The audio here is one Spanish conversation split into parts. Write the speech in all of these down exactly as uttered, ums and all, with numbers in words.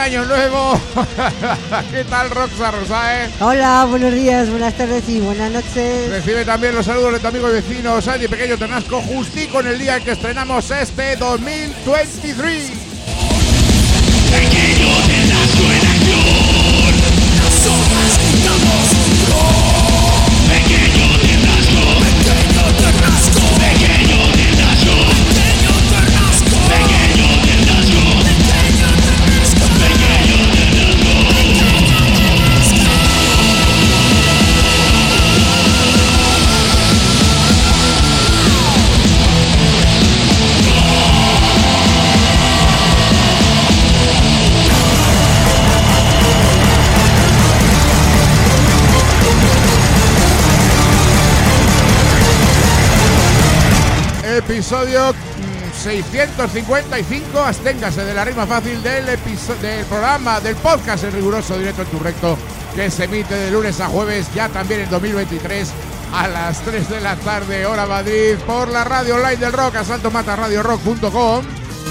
año nuevo. ¿Qué tal, Roxa Rosae? Hola, buenos días, buenas tardes y buenas noches. Recibe también los saludos de tu amigo y vecino Sandy Pequeño Ternasco, justico en el día en que estrenamos este dos mil veintitrés. Pequeño Ternasco en acción. Nosotros gritamos ¡Gol! Pequeño Ternasco. Pequeño Ternasco. Pequeño Ternasco. Pequeño Ternasco. Pequeño Ternasco. Pequeño Ternasco. Pequeño Episodio seiscientos cincuenta y cinco, absténgase de la rima fácil del, del programa, del podcast en riguroso directo en tu recto, que se emite de lunes a jueves, ya también en dos mil veintitrés, a las tres de la tarde, hora Madrid, por la radio online del rock, asalto mata radio rock punto com.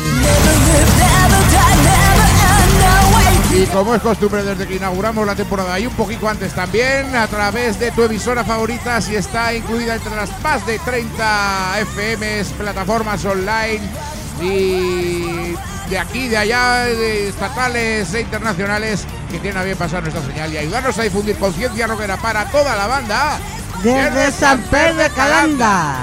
Y como es costumbre desde que inauguramos la temporada y un poquito antes también, a través de tu emisora favorita, si está incluida entre las más de treinta F Ms, plataformas online y de aquí, de allá, de estatales e internacionales, que tienen a bien pasar nuestra señal y ayudarnos a difundir conciencia rockera para toda la banda. Desde San Pedro de Calanda.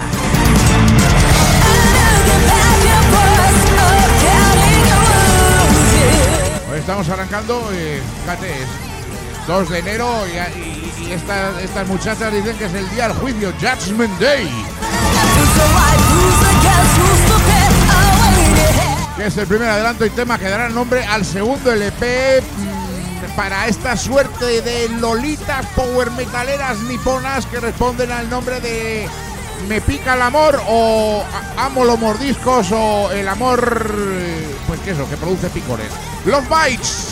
Hoy estamos arrancando, eh, fíjate, es dos de enero y, y, y esta, estas muchachas dicen que es el día del juicio, Judgment Day. Que es el primer adelanto y tema que dará nombre al segundo L P mmm, para esta suerte de lolitas power metaleras niponas que responden al nombre de Me pica el amor o Amo los mordiscos o el amor, pues que eso, que produce picores. Love Bites.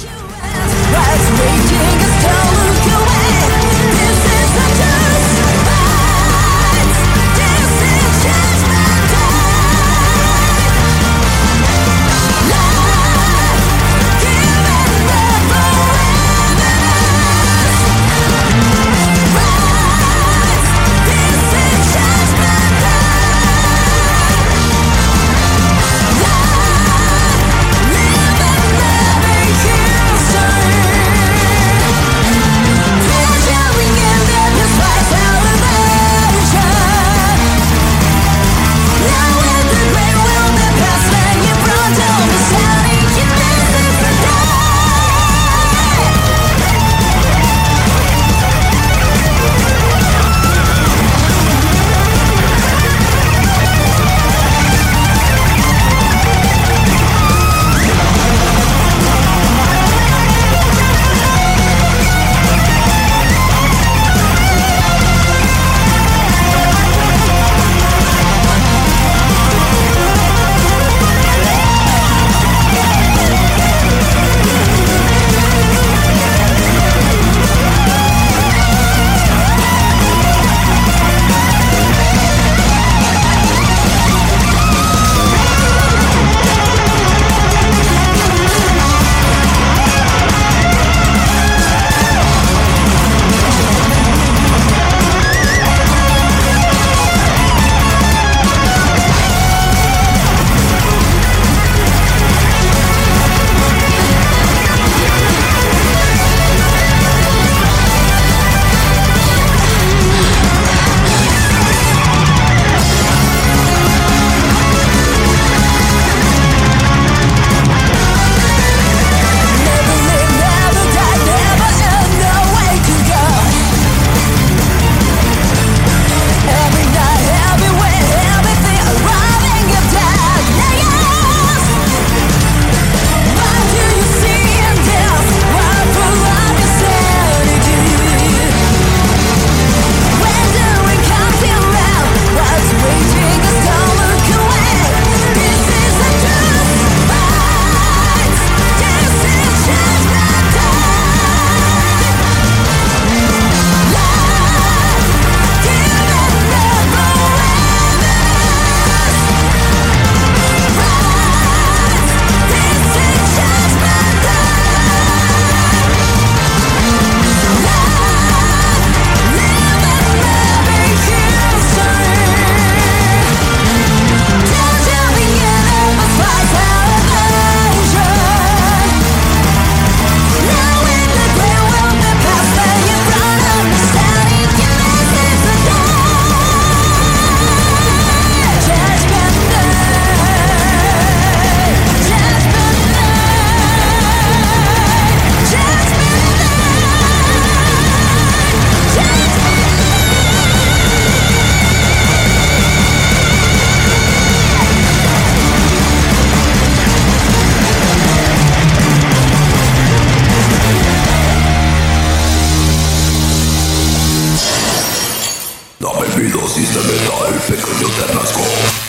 Pequeño Ternasco.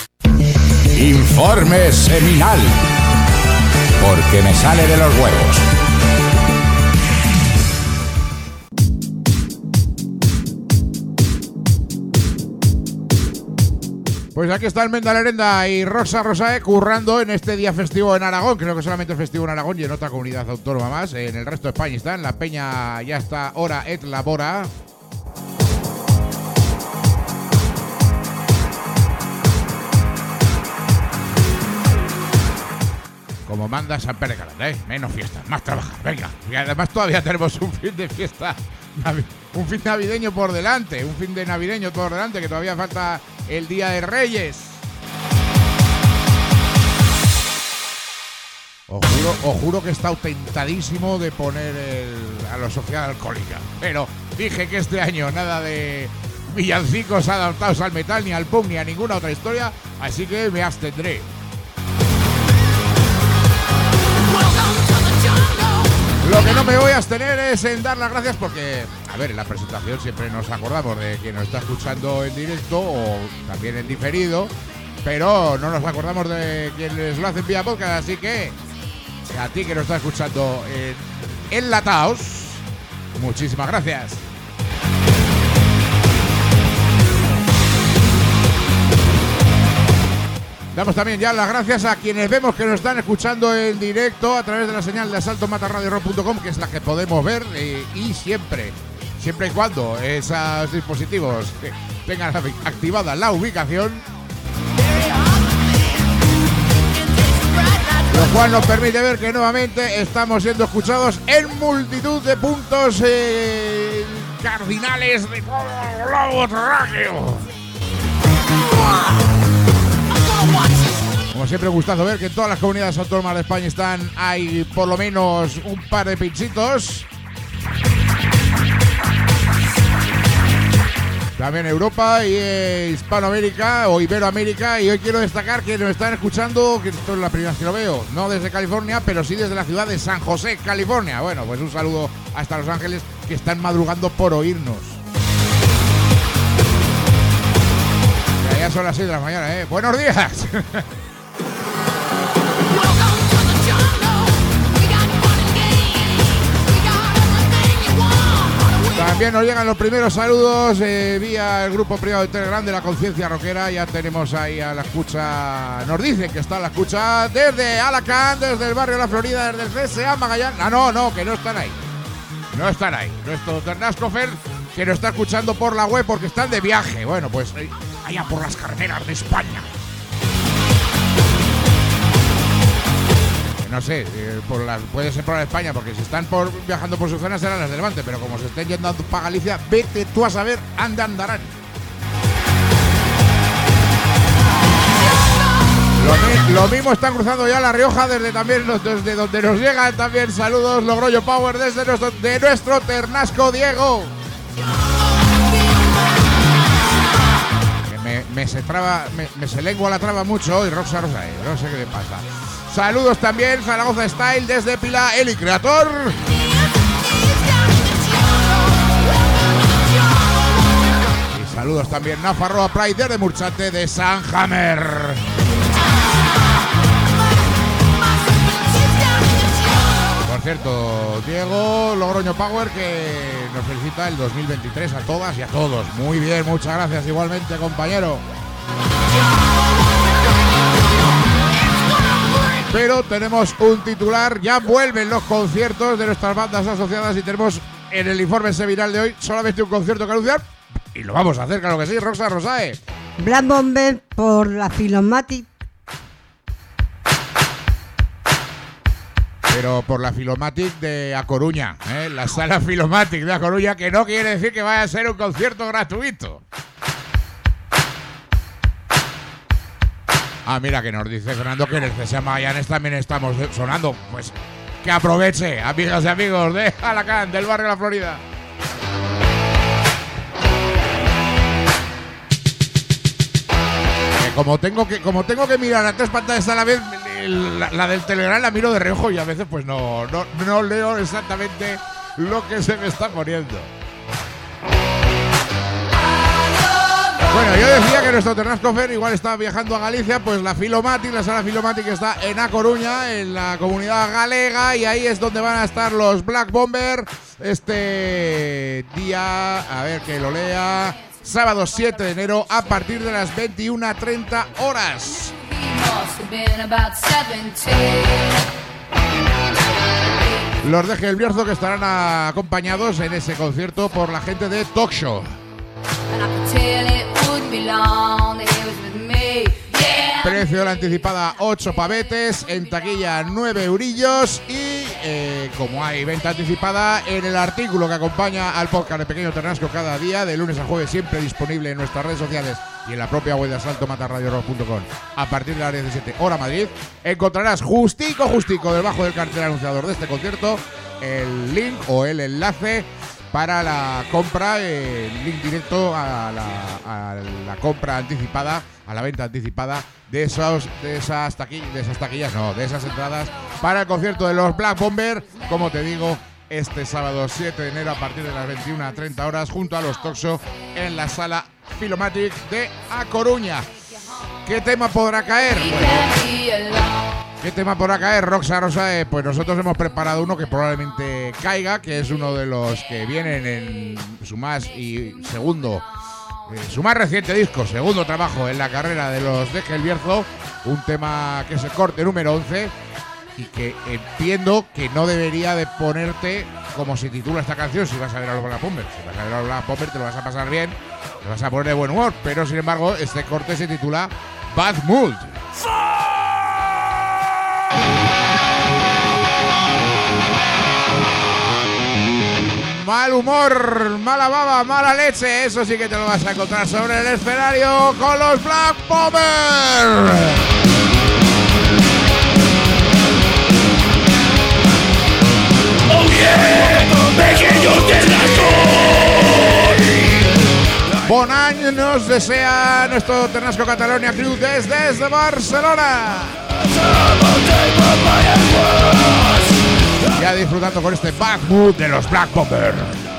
Informe seminal. Porque me sale de los huevos. Pues aquí está el Mendalerenda y Rosa Rosae currando en este día festivo en Aragón. Creo que solamente es festivo en Aragón y en otra comunidad autónoma más. En el resto de España está. En la Peña ya está hora et labora. Como manda San Pere de Calanda, ¿eh? Menos fiestas, más trabajar, venga. Y además todavía tenemos un fin de fiesta, un fin navideño por delante, un fin de navideño por delante, que todavía falta el Día de Reyes. Os juro, os juro que he estado tentadísimo de poner el, a la sociedad alcohólica. Pero dije que este año nada de villancicos adaptados al metal, ni al punk, ni a ninguna otra historia, así que me abstendré. Lo que no me voy a abstener es en dar las gracias porque, a ver, en la presentación siempre nos acordamos de quien nos está escuchando en directo o también en diferido, pero no nos acordamos de quienes lo hacen vía podcast, así que a ti que nos está escuchando en Enlataos, muchísimas gracias. Damos también ya las gracias a quienes vemos que nos están escuchando en directo a través de la señal de asalto mata radio rock punto com, que es la que podemos ver eh, y siempre, siempre y cuando esos dispositivos tengan activada la ubicación, lo cual nos permite ver que nuevamente estamos siendo escuchados en multitud de puntos eh, cardinales de todo el globo terráqueo. Como siempre, gustazo ver que en todas las comunidades autónomas de España están, hay por lo menos un par de pinchitos. También Europa y eh, Hispanoamérica o Iberoamérica. Y hoy quiero destacar que nos están escuchando, que esto es la primera vez que lo veo, no desde California, pero sí desde la ciudad de San José, California. Bueno, pues un saludo hasta Los Ángeles, que están madrugando por oírnos. Ya son las seis de la mañana, ¿eh? ¡Buenos días! También nos llegan los primeros saludos eh, vía el grupo privado de Telegram de la Conciencia Rockera. Ya tenemos ahí a la escucha. Nos dicen que está a la escucha desde Alacant, desde el barrio de la Florida, desde el C S A Magallanes. Ah, no, no, que no están ahí. No están ahí. Nuestro Ternascofer, que nos está escuchando por la web porque están de viaje. Bueno, pues allá por las carreteras de España. No sé, eh, por las, puede ser por la España, porque si están por, viajando por su zona serán las de Levante, pero como se estén yendo para Galicia, vete tú a saber, anda, andarán. Lo, lo mismo están cruzando ya La Rioja desde también desde donde nos llegan también saludos Logroño Power desde nuestro, de nuestro Ternasco Diego. Me, me se traba, me, me se lengua la traba mucho hoy, Rosa Rosae, no sé qué le pasa. Saludos también Zaragoza Style desde Pila Eli Creator. Y saludos también Nafarroa Pride desde Murchate de San Hammer. Por cierto, Diego Logroño Power, que nos felicita el dos mil veintitrés a todas y a todos. Muy bien, muchas gracias igualmente, compañero. Pero tenemos un titular, ya vuelven los conciertos de nuestras bandas asociadas y tenemos en el informe seminal de hoy solamente un concierto que anunciar y lo vamos a hacer, claro que sí, Rosa Rosae. Black Bomber por la Filomatic. Pero por la Filomatic de A Coruña, ¿eh? La sala Filomatic de A Coruña, que no quiere decir que vaya a ser un concierto gratuito. Ah, mira, que nos dice Fernando que en el C S A Magallanes también estamos sonando. Pues que aproveche, amigas y amigos de Alacant, del barrio de la Florida. Que como tengo que como tengo que mirar a tres pantallas a la vez, la, la del Telegram la miro de reojo y a veces pues no, no, no leo exactamente lo que se me está poniendo. Bueno, Bueno, yo decía que nuestro Ternascofer igual está viajando a Galicia, pues la Filomatic, la sala Filomatic está en A Coruña, en la comunidad galega, y ahí es donde van a estar los Black Bomber este día, a ver que lo lea, sábado siete de enero a partir de las veintiuna treinta horas. Los de El Bierzo, que estarán acompañados en ese concierto por la gente de Talk Show. Precio de la anticipada ocho pavetes, en taquilla nueve eurillos y eh, como hay venta anticipada, en el artículo que acompaña al podcast de Pequeño Ternasco cada día, de lunes a jueves, siempre disponible en nuestras redes sociales y en la propia web de asalto matarradio rock punto com, a partir de las diecisiete hora Madrid, encontrarás justico, justico debajo del cartel anunciador de este concierto el link o el enlace para la compra, el link directo a la, a la compra anticipada, a la venta anticipada de esos, de esas taquillas, de esas taquillas, no, de esas entradas para el concierto de los Black Bomber, como te digo, este sábado siete de enero a partir de las veintiuna treinta horas junto a los Talk Show en la sala Filomatic de A Coruña. ¿Qué tema podrá caer? Bueno, ¿qué tema podrá caer, Roxa Rosa? Eh, pues nosotros hemos preparado uno que probablemente caiga, que es uno de los que vienen en su más y segundo, eh, su más reciente disco, segundo trabajo en la carrera de los de El Bierzo, un tema que es el corte número once y que entiendo que no debería de ponerte como se titula esta canción si vas a ver a los Black Bomber. Si vas a ver a los Black Bomber te lo vas a pasar bien, te vas a poner de buen humor, pero sin embargo este corte se titula Bad Mood. Mal humor, mala baba, mala leche, eso sí que te lo vas a encontrar sobre el escenario con los Black Bomber. Oh yeah, Pequeño Ternasco. Bon año nos desea nuestro Ternasco Catalonia Crew desde, desde Barcelona. Ya disfrutando con este Bad Mood de los Black Bomber.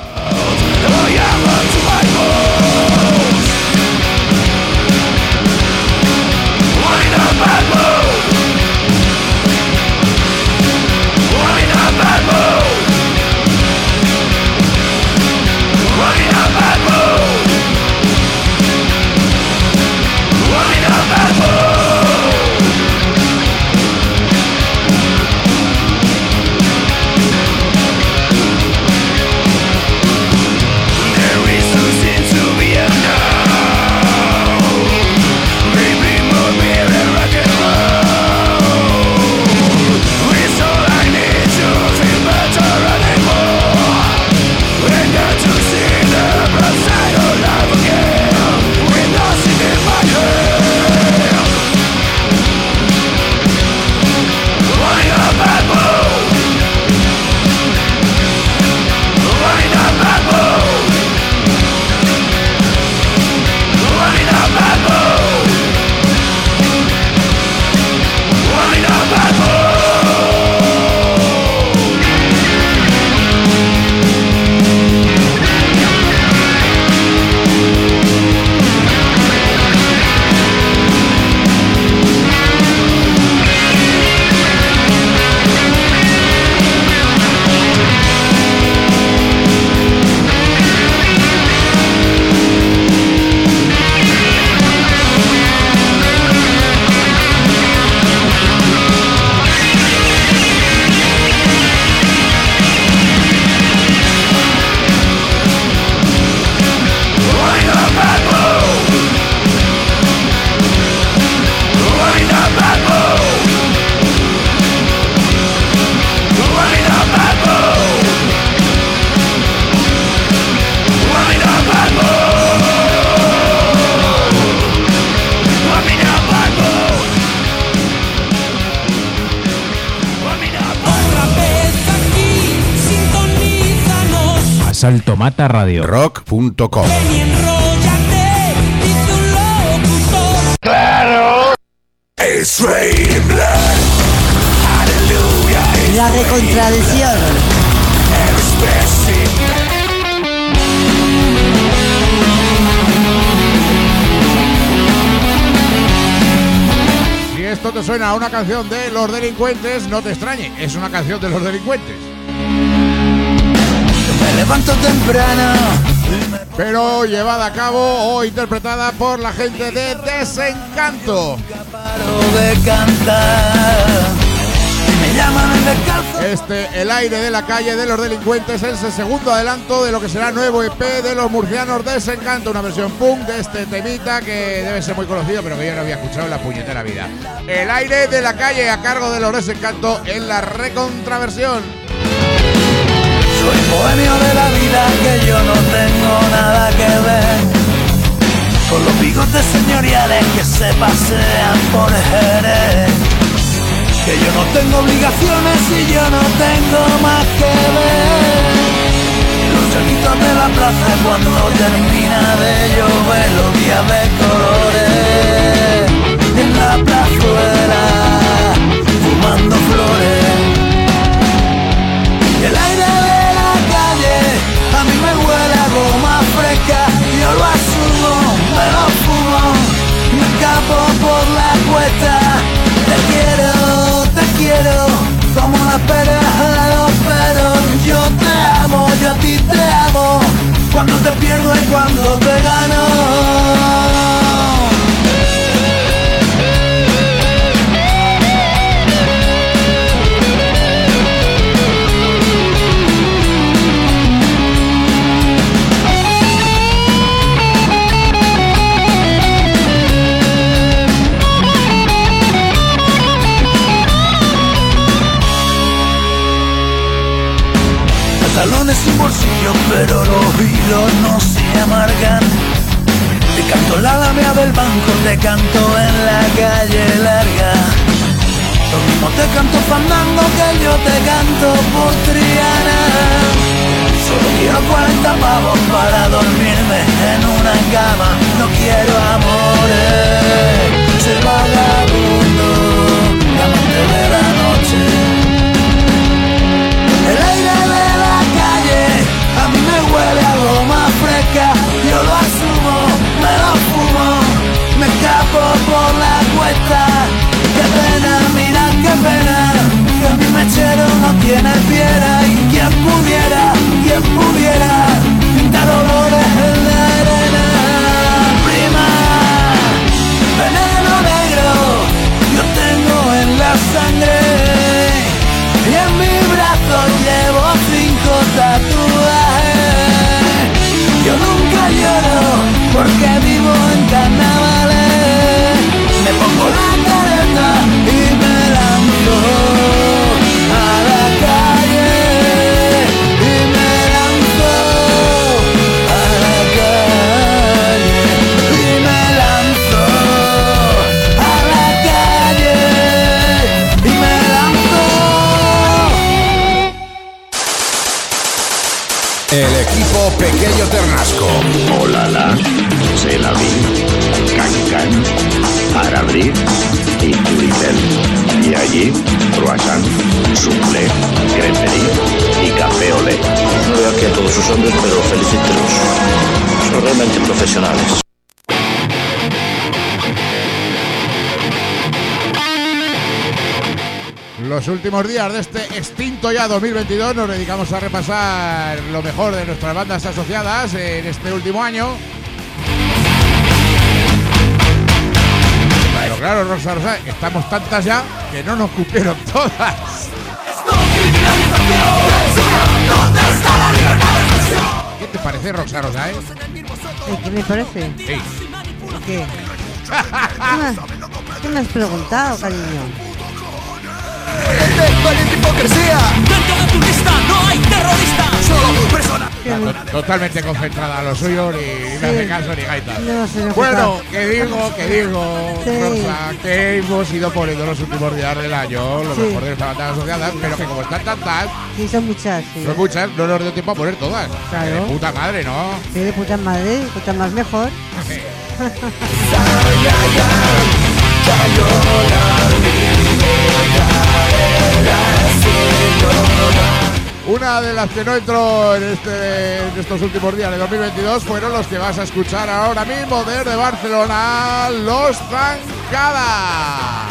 Asalto Mata Radio rock punto com. ¡Claro! It's raining blood. Hallelujah. La recontradicción. esto te suena a una canción de Los Delincuentes, no te extrañe, es una canción de Los Delincuentes. Me levanto temprano, pero llevada a cabo o interpretada por la gente de Desencanto. paro de cantar. Me llaman el descalzo. Este, El aire de la calle de Los Delincuentes, es el segundo adelanto de lo que será nuevo E P de los murcianos Desencanto, una versión punk de este temita que debe ser muy conocido, pero que yo no había escuchado en la puñetera vida. El aire de la calle a cargo de los Desencanto en la recontraversión. Soy bohemio de la vida, que yo no tengo nada que ver con los bigotes señoriales que se pasean por Jerez. Que yo no tengo obligaciones y yo no tengo más que ver. Los chanitos de la plaza cuando termina de llover, los días de colores en la plazuela fumando flores. Y el aire de la calle a mí me huele a goma fresca. Yo lo asumo, me lo fumo, me escapo por la cuesta. Te quiero, te quiero, como la pareja de los peros. Yo te amo, yo a ti te amo, cuando te pierdo y cuando te gano. Pantalones sin bolsillo, pero los hilos no se amargan. Te canto la lamea del banco, te canto en la calle larga. Lo mismo te canto fandango que yo te canto por Triana. Solo quiero cuarenta pavos para dormirme en una cama. No quiero amores, ser vagabundo, amante de la noche. El aire de la calle a mí me huele a goma fresca. Yo lo asumo, me lo fumo, me escapo por la cuesta. Qué pena, mira qué pena, que mi mechero no tiene piedra. Y quien pudiera, quien pudiera pintar olores en la arena. Prima, veneno negro yo tengo en la sangre. Y en mi brazo llevo cinco tatuajes. Yo nunca lloro porque vivo en carnavales. Me pongo la careta y me lanzo a la calle. Y me lanzo a la calle. Y me lanzo a la calle. Y me lanzo. El equipo Pequeño Ternasco. Olala, c'est la vie, Cancan, Arabri y Turitel. Y allí, croissant, soufflé, creperie y café olé. No veo aquí a todos sus hombres, pero felicítelos. Son realmente profesionales. Los últimos días de este extinto ya dos mil veintidós nos dedicamos a repasar lo mejor de nuestras bandas asociadas en este último año. Pero claro, Rosa Rosa, estamos tantas ya que no nos cupieron todas. ¿Qué te parece, Rosa Rosa, eh? ¿Qué me parece? Sí. ¿Qué? ¿Qué me has, qué me has preguntado, cariño? Valiente hipocresía. Dentro de tu lista no hay terrorista. Solo personas. To- Totalmente concentrada a lo suyo, ni me hace caso ni gaita. No sé lo que Bueno, pasa. que digo, que digo, Sí. Rosa, que hemos ido poniendo los últimos días del año, lo Sí. mejor de nuestras bandas asociadas, pero que como están tantas, Sí, son muchas, sí. son muchas, no nos dio tiempo a poner todas. Claro. Que de puta madre, ¿no? Sí, de puta madre, puta más mejor. Una de las que no entró en, este, en estos últimos días de dos mil veintidós fueron los que vas a escuchar ahora mismo desde Barcelona, Los Zancada.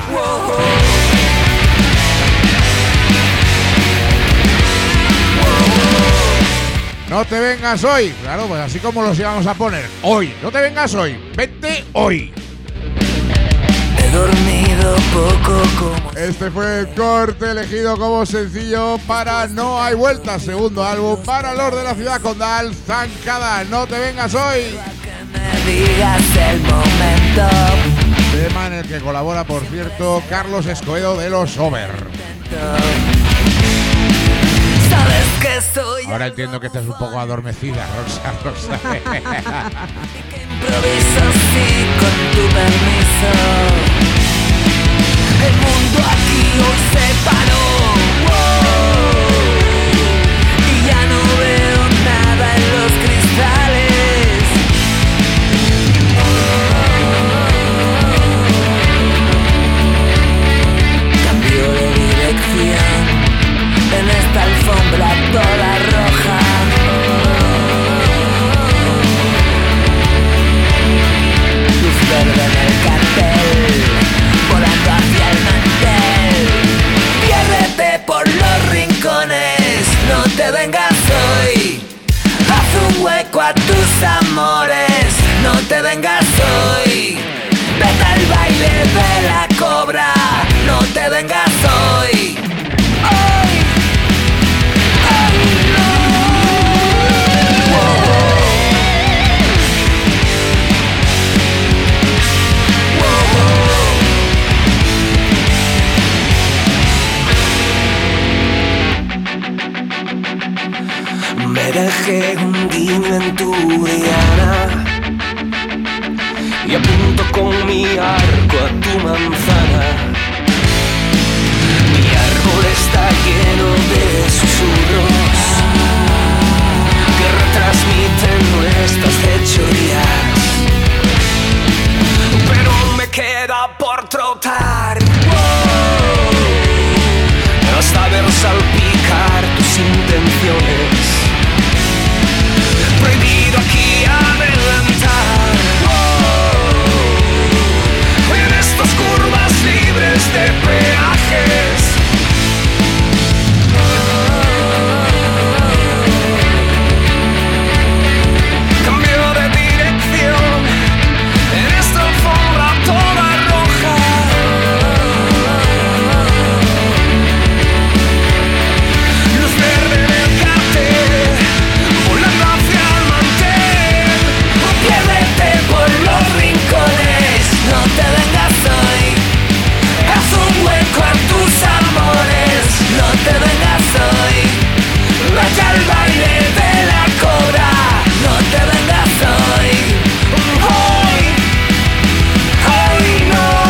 No te vengas hoy, claro, pues así como los íbamos a poner hoy. No te vengas hoy, vete hoy. He dormido poco como... Este fue el corte elegido como sencillo para No Hay Vuelta, segundo álbum para los de la ciudad condal, Zancada. No te vengas hoy. Que me digas el momento. Tema en el que colabora, por cierto, Carlos Escoedo de Los Over. Sabes que soy... Ahora entiendo que estás un poco adormecida, Rosa, Rosa. Improviso sí, con tu permiso. El mundo aquí hoy se paró. Wow. Y ya no veo nada en los cristales. Cambio de dirección en esta alfombra toda roja. Luz verde en el cartel, volando hacia el mantel. Piérdete por los rincones, no te vengas hoy. Haz un hueco a tus amores, no te vengas hoy. Vete al baile de la cobra, no te vengas hoy. Hoy, hoy no. Me dejé un guiño en tu diana y apunto con mi arco a tu manzana. Mi árbol está lleno de susurros que retransmiten nuestras fechorías, pero me queda por trotar. Wow. Hasta ver salpicar tus intenciones. Prohibido aquí adelantar. Oh, en estas curvas libres de peajes. Oh, cambio de dirección en esta alfombra toda roja. Luz verde en el cartel, volando hacia el mantel. Piérdete por los rincones, no te vengas hoy. Haz un hueco a tus amores, no te vengas hoy. Vaya al baile de la cobra, no te vengas hoy. Hoy, hoy no.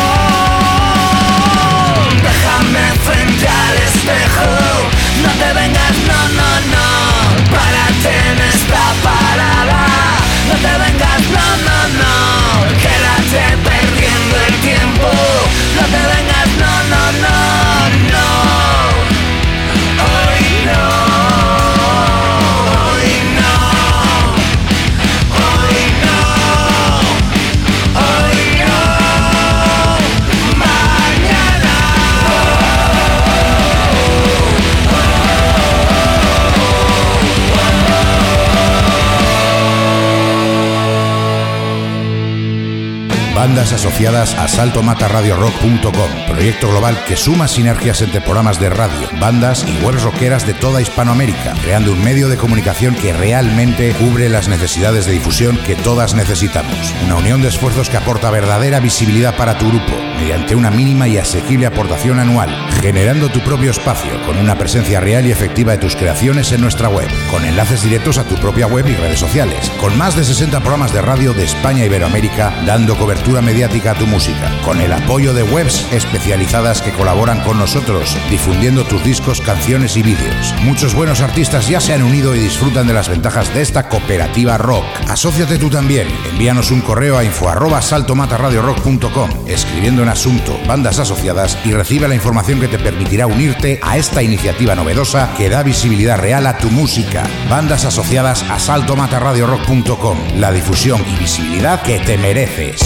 Déjame frente al espejo, no te vengas, no, no, no. Párate en esta parada, no te vengas, no, no, no. Quédate perdiendo el tiempo, no te vengas, no, no, no, no. Hoy no, hoy no, hoy no, hoy no, mañana. Bandas asociadas a salto mata radio rock punto com, proyecto global que suma sinergias entre programas de radio, bandas y webs rockeras de toda Hispanoamérica, creando un medio de comunicación que realmente cubre las necesidades de difusión que todas necesitamos. Una unión de esfuerzos que aporta verdadera visibilidad para tu grupo, mediante una mínima y asequible aportación anual, generando tu propio espacio con una presencia real y efectiva de tus creaciones en nuestra web, con enlaces directos a tu propia web y redes sociales, con más de sesenta programas de radio de España e Iberoamérica, dando cobertura cobertura mediática a tu música, con el apoyo de webs especializadas que colaboran con nosotros, difundiendo tus discos, canciones y vídeos. Muchos buenos artistas ya se han unido y disfrutan de las ventajas de esta cooperativa rock. Asóciate tú también. Envíanos un correo a info arroba saltomatarradiorock punto com, escribiendo en asunto bandas asociadas, y recibe la información que te permitirá unirte a esta iniciativa novedosa que da visibilidad real a tu música. Bandas asociadas a saltomatarradiorock punto com, la difusión y visibilidad que te mereces.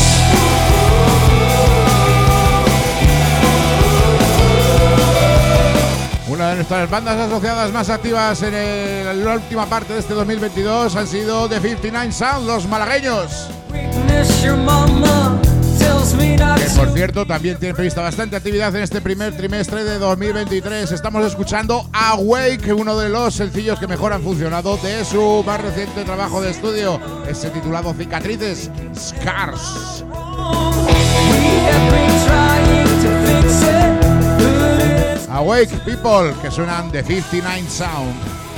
Una de nuestras bandas asociadas más activas en, el, en la última parte de este dos mil veintidós han sido The cincuenta y nueve Sound, los malagueños. Que por cierto también tiene prevista bastante actividad en este primer trimestre de dos mil veintitrés. Estamos escuchando Awake, uno de los sencillos que mejor han funcionado de su más reciente trabajo de estudio, ese titulado Cicatrices, Scars. Awake People, que suenan The cincuenta y nueve Sound.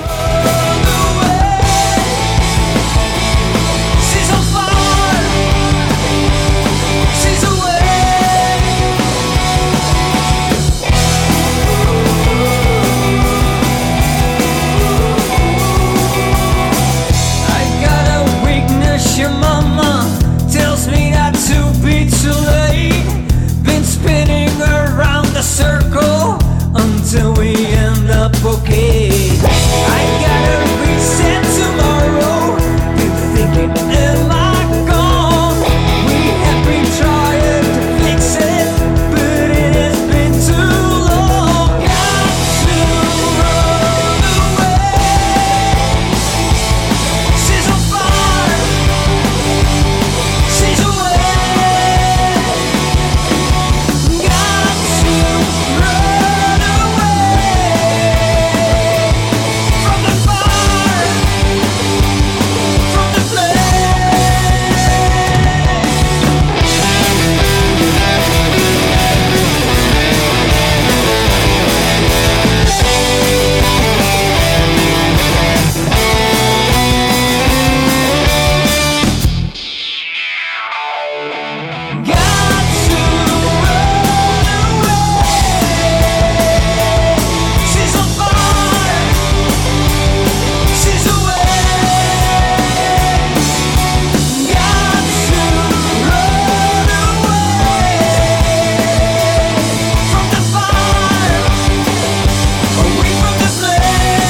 Your mama tells me not to be too late. Been spinning around the circle until we end up okay. I gotta reset tomorrow. Been thinking, am I gone? We have been trying to fix it, but it has been too long. Got to run away. She's on fire. She's away. Got to run away from the fire, from the flame. Got to run away. She's on fire. She's away. Got to run away from the fire, away from the flame.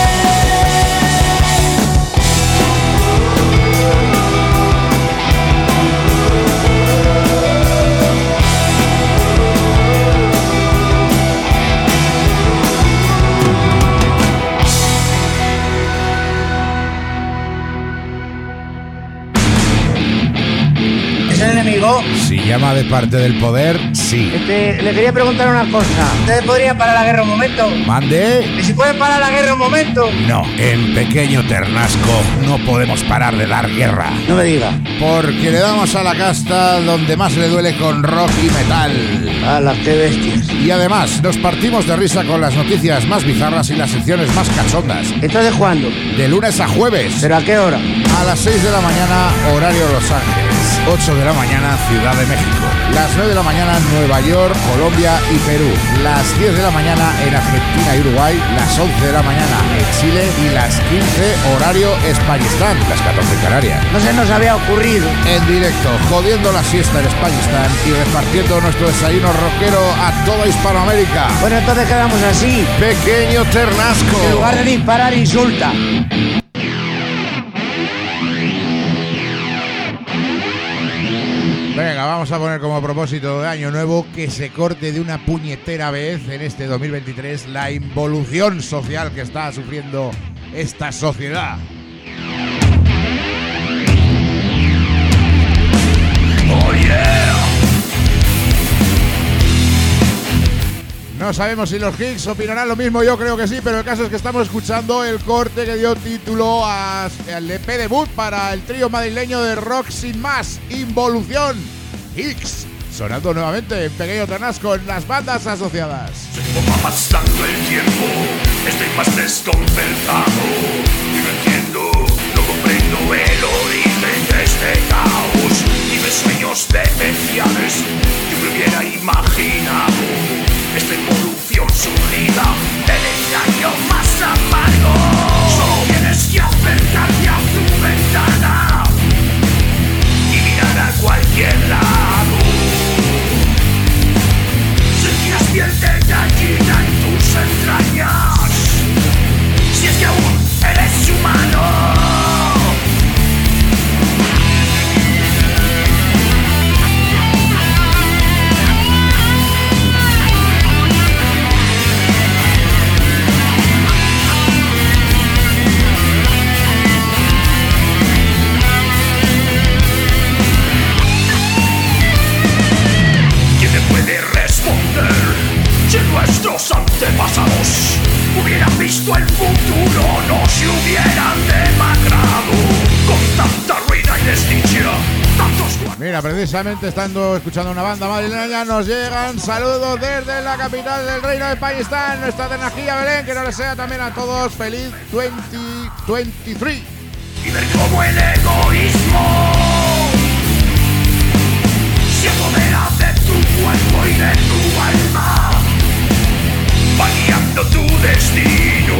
¿Es el enemigo? Si llama de parte del poder, sí. Este, le quería preguntar una cosa. ¿Ustedes podrían parar la guerra un momento? ¿Mande? ¿Y si pueden parar la guerra un momento? No, en Pequeño Ternasco no podemos parar de dar guerra. No me diga. Porque le damos a la casta donde más le duele con rock y metal. ¡Hala, qué bestias! Y además nos partimos de risa con las noticias más bizarras y las secciones más cachondas. ¿Entonces cuándo? De lunes a jueves. ¿Pero a qué hora? A las seis de la mañana, horario Los Ángeles. ocho de la mañana, Ciudad de México. Las nueve de la mañana, Nueva York, Colombia y Perú. Las diez de la mañana en Argentina y Uruguay. Las once de la mañana en Chile. Y las quince, horario Españistán. Las catorce en Canarias. No se nos había ocurrido. En directo, jodiendo la siesta en Españistán y repartiendo nuestro desayuno rockero a toda Hispanoamérica. Bueno, entonces quedamos así. Pequeño Ternasco. En lugar de disparar, insulta. Venga, vamos a poner como propósito de año nuevo que se corte de una puñetera vez en este dos mil veintitrés la involución social que está sufriendo esta sociedad. Oh yeah. No sabemos si los Hicks opinarán lo mismo, yo creo que sí, pero el caso es que estamos escuchando el corte que dio título a- al E P debut para el trío madrileño de rock sin más, Involución. Hicks, sonando nuevamente en Pequeño Ternasco en las bandas asociadas. Va pasando el tiempo, estoy más desconcertado y no entiendo, no comprendo el origen de este caos y mis sueños de mira, precisamente estando escuchando una banda madrileña, nos llegan saludos desde la capital del Reino de Pakistán, nuestra Tenajilla Belén, que nos desea también a todos feliz veinte veintitrés. Y ver cómo el egoísmo se apodera de tu cuerpo y de tu alma, va guiando tu destino.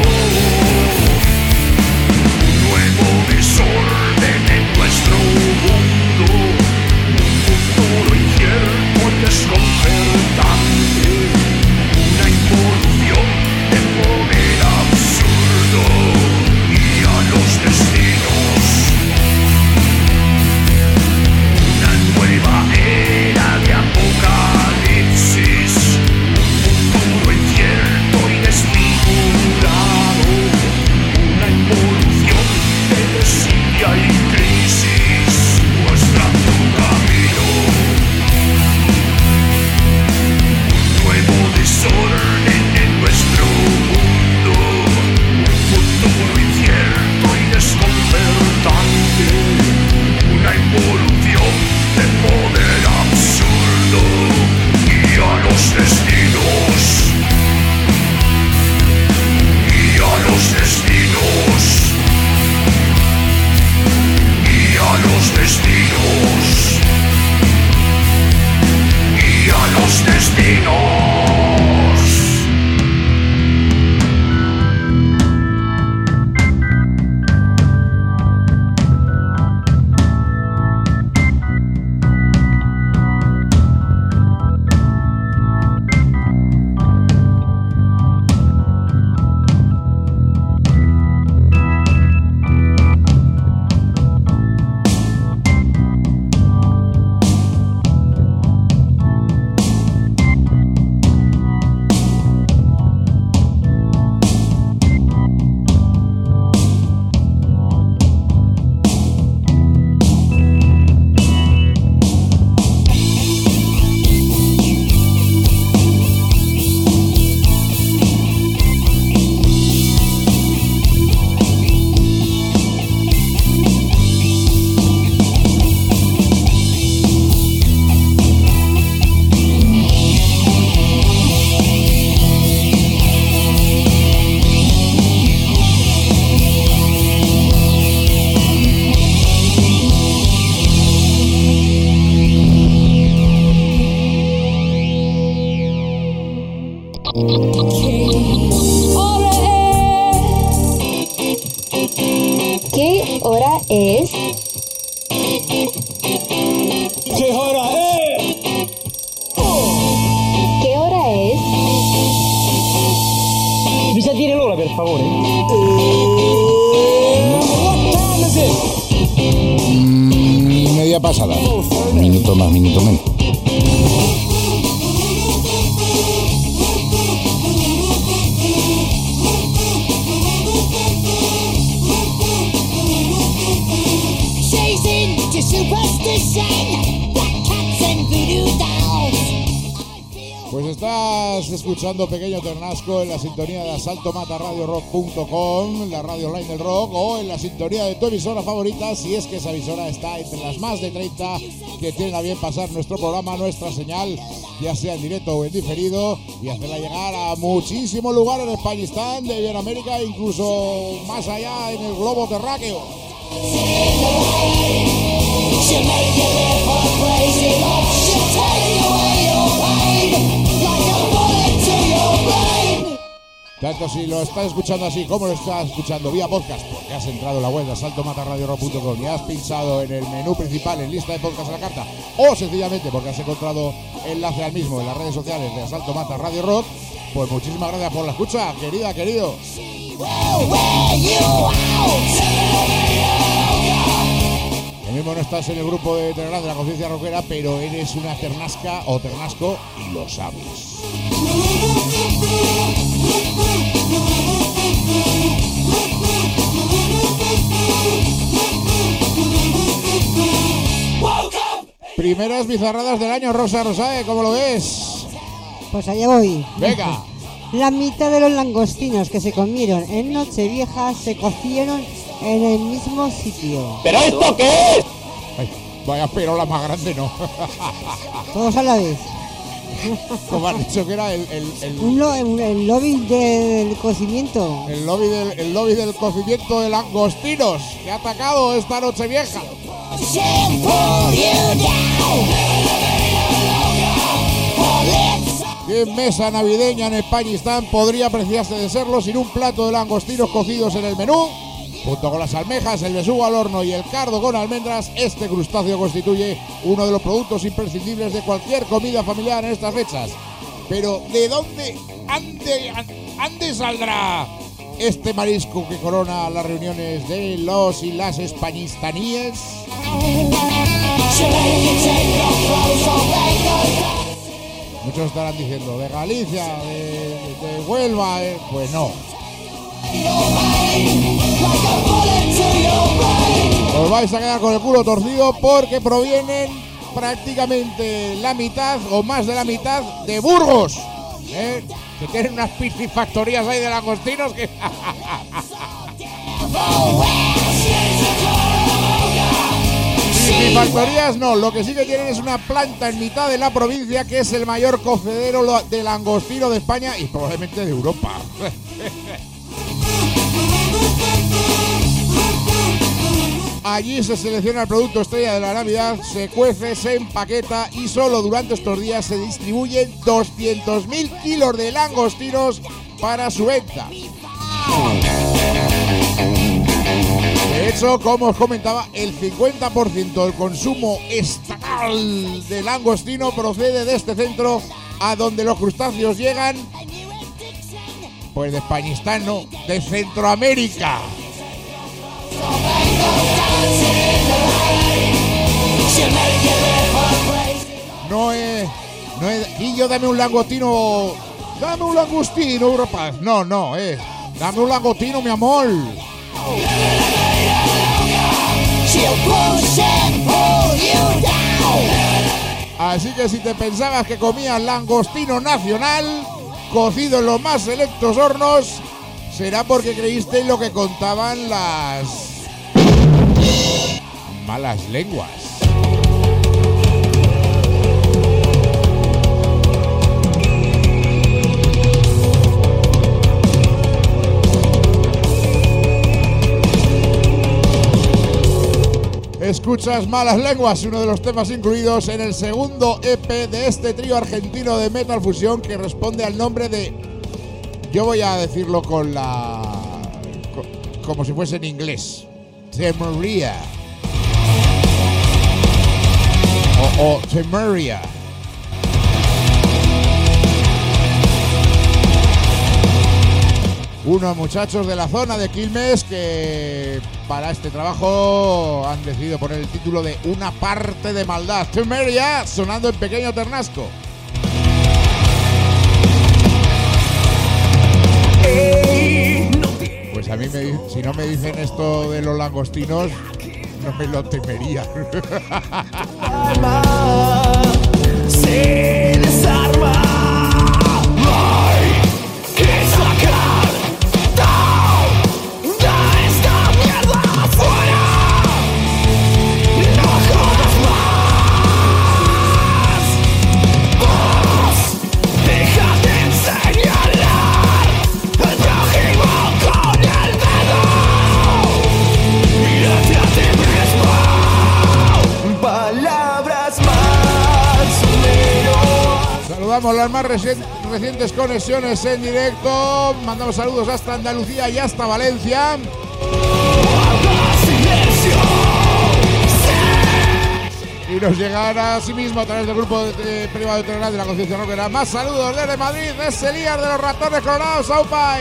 Un nuevo desorden en nuestro mundo, un futuro incierto y desconcertante, una involución de poder absurdo y a los destinos. Una nueva era de apocalipsis, un futuro incierto y desfigurado, una involución de desidia y crisis, muestra tu camino. Un nuevo desorden en nuestro mundo, un futuro incierto y desconcertante, una involución de poder absurdo y a los destinos, y a los destinos, y a los destinos, y a los destinos. ¿Qué hora es? ¿Qué hora es? ¿Qué hora es? Bisa dire l'ora per favore? Mm, media pasada. Minuto más, minuto menos. Pues estás escuchando Pequeño Ternasco en la sintonía de asalto mata radio rock punto com, la radio online del rock, o en la sintonía de tu emisora favorita, si es que esa emisora está entre las más de treinta que tienen a bien pasar nuestro programa, nuestra señal, ya sea en directo o en diferido, y hacerla llegar a muchísimos lugares de Pakistán, de Iberoamérica, incluso más allá en el globo terráqueo. Tanto si lo estás escuchando así como lo estás escuchando vía podcast, porque has entrado en la web de asalto mata radio rock punto com y has pinchado en el menú principal en lista de podcast a la carta, o sencillamente porque has encontrado enlace al mismo en las redes sociales de Asalto Mata Radio Rock, pues muchísimas gracias por la escucha, querida, querido. Lo mismo no estás en el grupo de Telegram de la conciencia rockera, pero eres una ternasca o ternasco y lo sabes. Primeras bizarradas del año, Rosa Rosae, ¿cómo lo ves? Pues allá voy. Venga. La mitad de los langostinos que se comieron en Nochevieja se cocieron en el mismo sitio. ¿Pero esto qué es? Ay, Vaya perola más grande, no. Todos a la vez. Como has dicho que era el... el, el Un lo, el, el lobby del cocimiento. El lobby del, el lobby del cocimiento de langostinos que ha atacado esta noche vieja. ¿Qué mesa navideña en Españistán podría apreciarse de serlo sin un plato de langostinos cocidos en el menú? Junto con las almejas, el besugo al horno y el cardo con almendras, este crustáceo constituye uno de los productos imprescindibles de cualquier comida familiar en estas fechas. Pero, ¿de dónde ande, ande saldrá este marisco que corona las reuniones de los y las españistaníes? Muchos estarán diciendo, de Galicia, de, de Huelva, eh, pues no. Os vais a quedar con el culo torcido porque provienen prácticamente la mitad o más de la mitad de Burgos, ¿eh? Que tienen unas piscifactorías ahí de langostinos que... Piscifactorías no, lo que sí que tienen es una planta en mitad de la provincia que es el mayor cocedero de langostino de España y probablemente de Europa. Allí se selecciona el producto estrella de la Navidad, se cuece, se empaqueta y solo durante estos días se distribuyen doscientos mil kilos de langostinos para su venta. De hecho, como os comentaba, el cincuenta por ciento del consumo estatal de langostino procede de este centro, a donde los crustáceos llegan, pues de Españistán, no, de Centroamérica. No es, no es, y yo dame un langostino, dame un langostino, Europa. No, no, es, dame un langostino, mi amor. Así que si te pensabas que comías langostino nacional, cocido en los más selectos hornos, será porque creíste en lo que contaban las malas lenguas. Escuchas Malas Lenguas, uno de los temas incluidos en el segundo E P de este trío argentino de metal fusión que responde al nombre de... Yo voy a decirlo con la... como si fuese en inglés. Temeria. O, o Temeria. Unos muchachos de la zona de Quilmes que para este trabajo han decidido poner el título de Una parte de maldad. Temeria, sonando en Pequeño Ternasco. Pues a mí, me, si no me dicen esto de los langostinos, no me lo temería. Se desarma. Hay que sacar toda esta mierda afuera. No jodas más. Vos, déjate enseñar el prójimo con el dedo. Mírate a ti mismo. Palabras más menos. Saludamos las más recien- recientes conexiones en directo. Mandamos saludos hasta Andalucía y hasta Valencia. Y nos llegará asimismo a través del grupo de, de privado de Telegram de la Conciencia Rockera. Más saludos desde Madrid, desde el Líder de los Ratones Colorados, Saupai.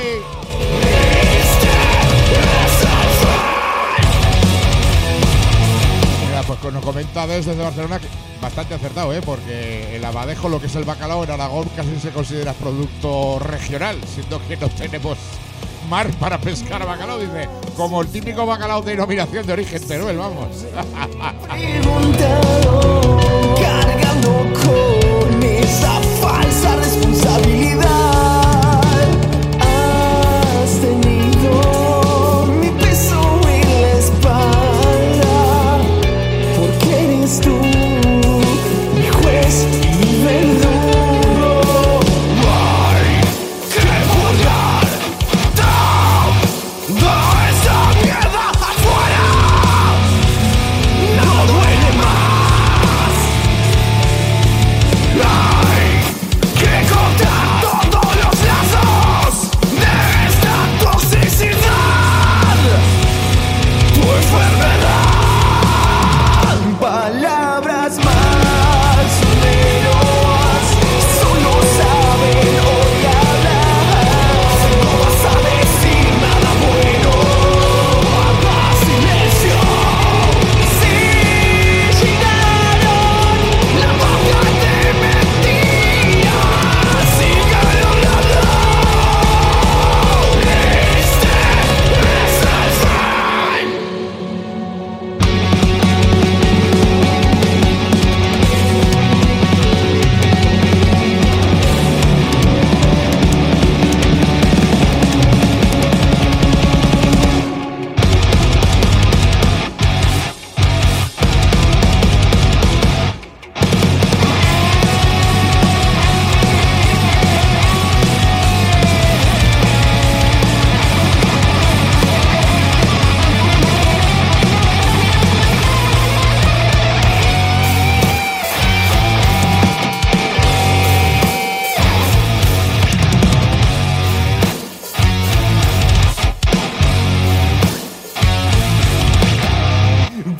Mira, pues nos comenta desde Barcelona, que bastante acertado, ¿eh? Porque el abadejo, lo que es el bacalao en Aragón, casi se considera producto regional, siendo que no tenemos mar para pescar bacalao. Dice, como el típico bacalao de denominación de origen Teruel, vamos. Preguntado, cargando con esa falsa responsabilidad. Has tenido mi peso en la espalda, porque eres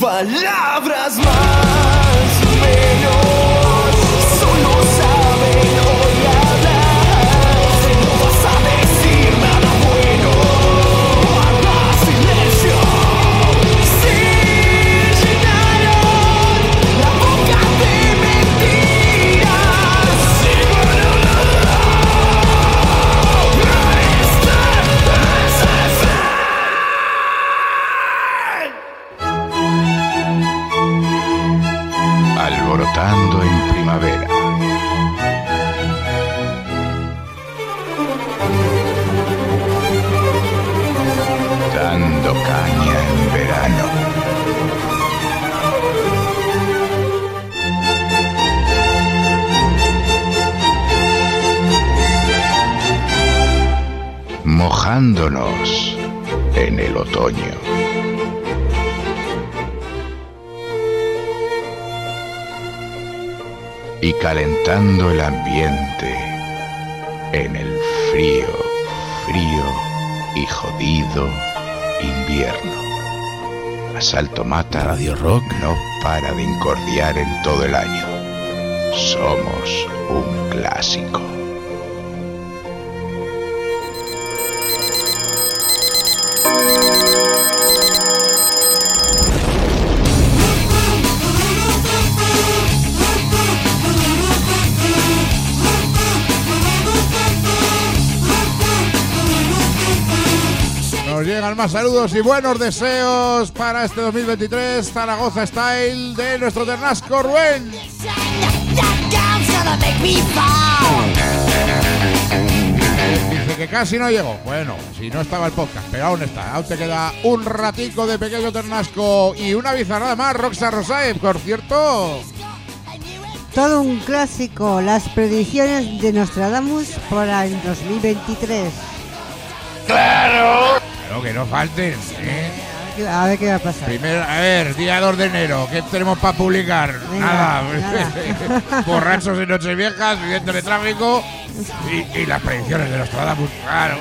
palabras más o menos, solo saben hoy hablar. Si no vas a decir nada bueno, habla silencio. Si llenaron la boca de mentiras, si bueno, Alborotando en primavera. Dando caña en verano. Mojándonos en el otoño. Y calentando el ambiente en el frío, frío y jodido invierno. Asalto Mata Radio Rock no para de incordiar en todo el año. Somos un clásico. Nos llegan más saludos y buenos deseos para este dos mil veintitrés Zaragoza Style de nuestro Ternasco Rubén. Dice que casi no llegó. Bueno, si no estaba el podcast, pero aún está. Aún te queda un ratico de pequeño Ternasco y una bizarrada más, Roxa Rosaev, por cierto. Todo un clásico, las predicciones de Nostradamus para el dos mil veintitrés. ¡Claro! Pero que no falten, ¿eh? A ver qué va a pasar. Primero, a ver, día dos de enero, ¿qué tenemos para publicar? Venga, nada. nada. Borrachos y nocheviejas, accidentes de tráfico y, y las predicciones de Nostradamus, claro.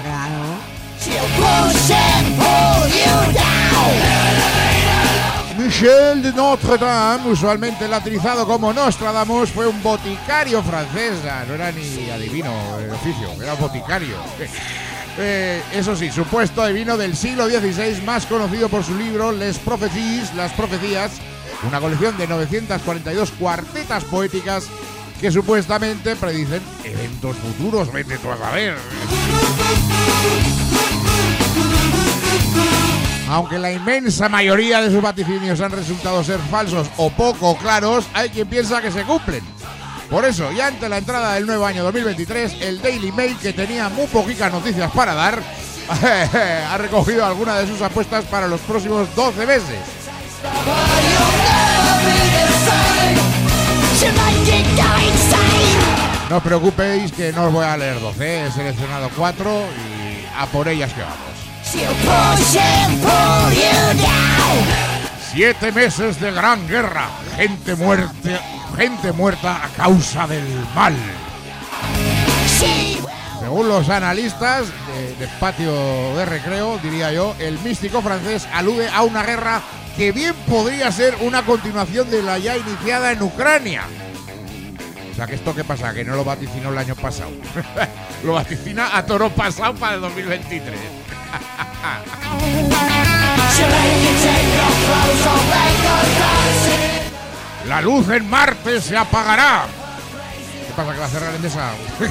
Michel de Notre Dame, usualmente latrizado como Nostradamus, fue un boticario francés. No era ni adivino el oficio, era boticario. Eh, eso sí, supuesto adivino del siglo dieciséis, más conocido por su libro Les Prophéties, Las Profecías, una colección de novecientas cuarenta y dos cuartetas poéticas que supuestamente predicen eventos futuros. Vete tú a saber. Aunque la inmensa mayoría de sus vaticinios han resultado ser falsos o poco claros, hay quien piensa que se cumplen. Por eso, ya ante la entrada del nuevo año dos mil veintitrés, el Daily Mail, que tenía muy poquitas noticias para dar, ha recogido algunas de sus apuestas para los próximos doce meses. No os preocupéis que no os voy a leer doce, he seleccionado cuatro y a por ellas que vamos. Siete meses de gran guerra, gente muerte, gente muerta a causa del mal. Según los analistas de, de patio de recreo, diría yo, el místico francés alude a una guerra que bien podría ser una continuación de la ya iniciada en Ucrania. O sea, que esto qué pasa, que no lo vaticinó el año pasado. Lo vaticina a toro pasado para el dos mil veintitrés. La luz en Marte se apagará. ¿Qué pasa, que va a cerrar Endesa?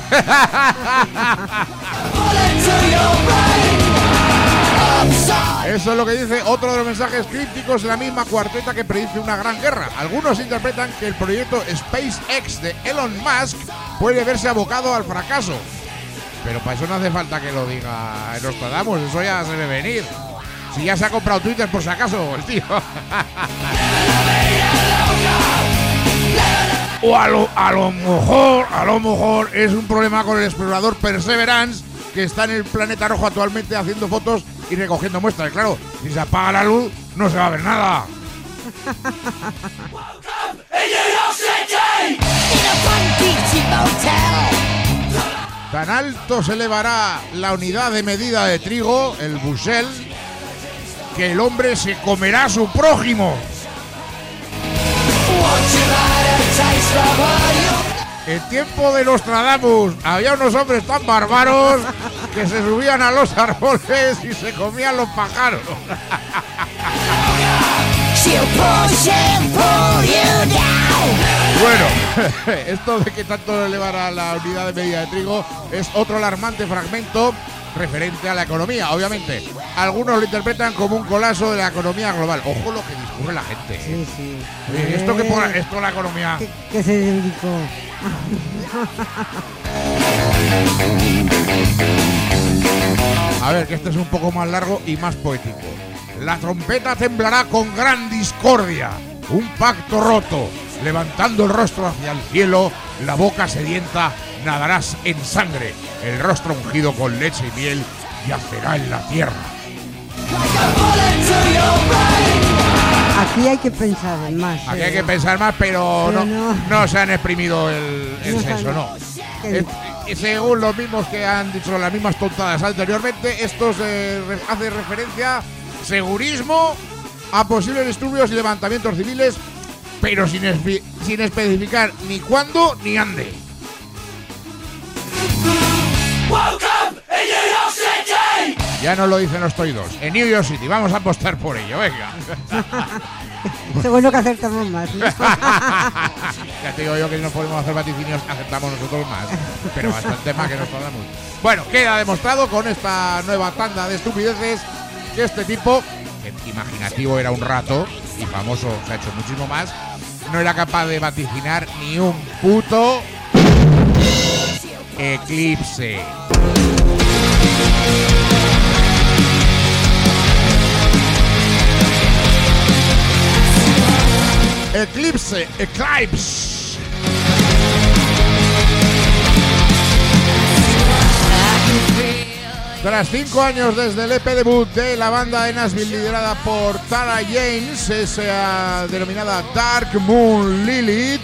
Eso es lo que dice otro de los mensajes crípticos de la misma cuarteta que predice una gran guerra. Algunos interpretan que el proyecto SpaceX de Elon Musk puede verse abocado al fracaso. Pero para eso no hace falta que lo diga Nostradamus, eso ya se ve venir. Si ya se ha comprado Twitter por si acaso, el tío. O a lo, a lo mejor, a lo mejor es un problema con el explorador Perseverance, que está en el planeta rojo actualmente haciendo fotos y recogiendo muestras. Claro, si se apaga la luz, no se va a ver nada. Tan alto se elevará la unidad de medida de trigo, el bushel, que el hombre se comerá a su prójimo. En tiempo de Nostradamus había unos hombres tan bárbaros que se subían a los árboles y se comían los pájaros. Bueno, esto de que tanto elevar a la unidad de medida de trigo es otro alarmante fragmento referente a la economía. Obviamente, algunos lo interpretan como un colapso de la economía global. Ojo lo que discurre la gente. Sí, sí. Oye, ¿esto qué por esto la economía? Que, que se dedicó. A ver, que este es un poco más largo y más poético. La trompeta temblará con gran discordia, un pacto roto, levantando el rostro hacia el cielo, la boca sedienta nadarás en sangre, el rostro ungido con leche y miel yacerá en la tierra. Aquí hay que pensar más. Aquí pero... hay que pensar más, pero, pero no, no. no se han exprimido el, el No sexo, saben. no. ¿Qué? Eh, eh, según los mismos que han dicho las mismas tontadas anteriormente, esto se re- hace referencia, segurismo, a posibles disturbios y levantamientos civiles, pero sin, espi- sin especificar ni cuándo ni ande. Ya no lo dicen los toidos. En New York City, vamos a apostar por ello, venga. Seguro que acertamos más, ¿no? Ya te digo yo que no podemos hacer vaticinios, aceptamos nosotros más. Pero bastante más que nos tardamos. Bueno, queda demostrado con esta nueva tanda de estupideces que este tipo, que imaginativo era un rato y famoso se ha hecho muchísimo más, no era capaz de vaticinar ni un puto eclipse. Eclipse, eclipse. Tras cinco años desde el E P debut de la banda de Nashville liderada por Tara James, esa denominada Dark Moon Lilith,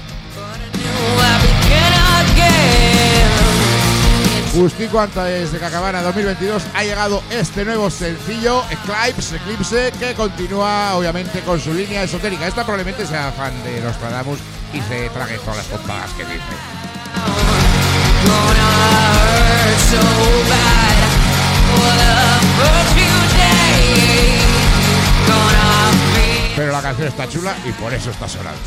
justico antes de que acabara dos mil veintidós ha llegado este nuevo sencillo, Eclipse, Eclipse, que continúa obviamente con su línea esotérica. Esta probablemente sea fan de Nostradamus y se trague todas las tontadas que dice. Pero la canción está chula y por eso está sonando.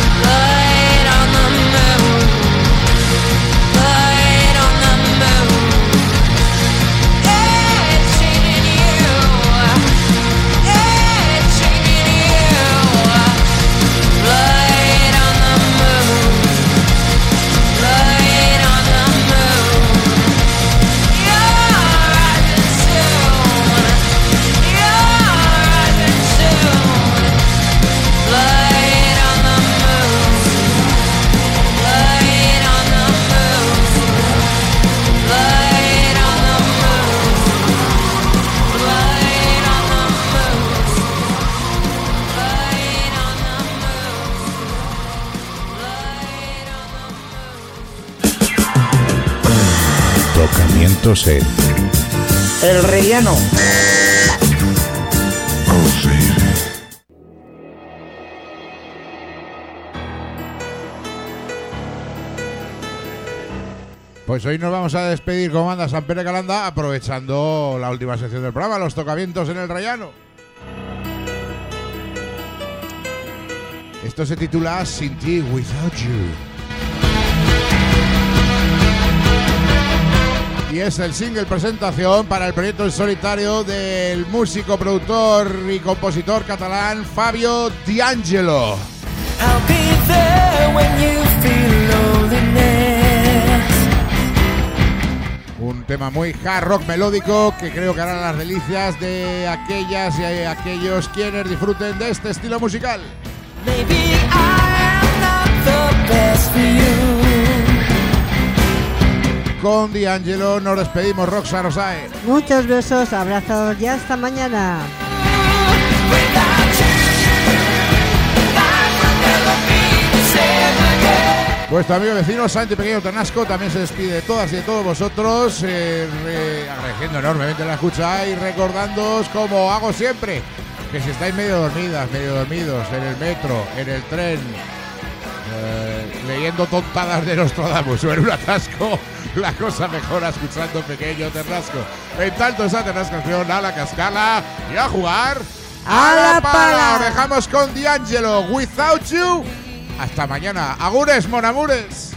Light on the moon. Tocamientos en El Rellano. Pues hoy nos vamos a despedir con banda San Pere Calanda, aprovechando la última sección del programa, los tocamientos en el Rellano. Esto se titula Sin Ti, Without You. Y es el single presentación para el proyecto en solitario del músico, productor y compositor catalán Fabio D'Angelo. I'll be there when you feel loneliness. Un tema muy hard rock melódico que creo que hará las delicias de aquellas y aquellos quienes disfruten de este estilo musical. Maybe I am not the best for you. Con D'Angelo nos despedimos, Roxa Rosae. Muchos besos, abrazos y hasta mañana. Vuestro amigo vecino Santi Pequeño Ternasco también se despide de todas y de todos vosotros, eh, re, agradeciendo enormemente la escucha y recordándoos, como hago siempre, que si estáis medio dormidas, medio dormidos, en el metro, en el tren, eh, leyendo tontadas de Nostradamus o en un atasco, la cosa mejora escuchando Pequeño Ternasco. En tanto, esa Ternascación a la cascala y a jugar a la pala. Os dejamos con D'Angelo, Without You. Hasta mañana. Agures, mon amures.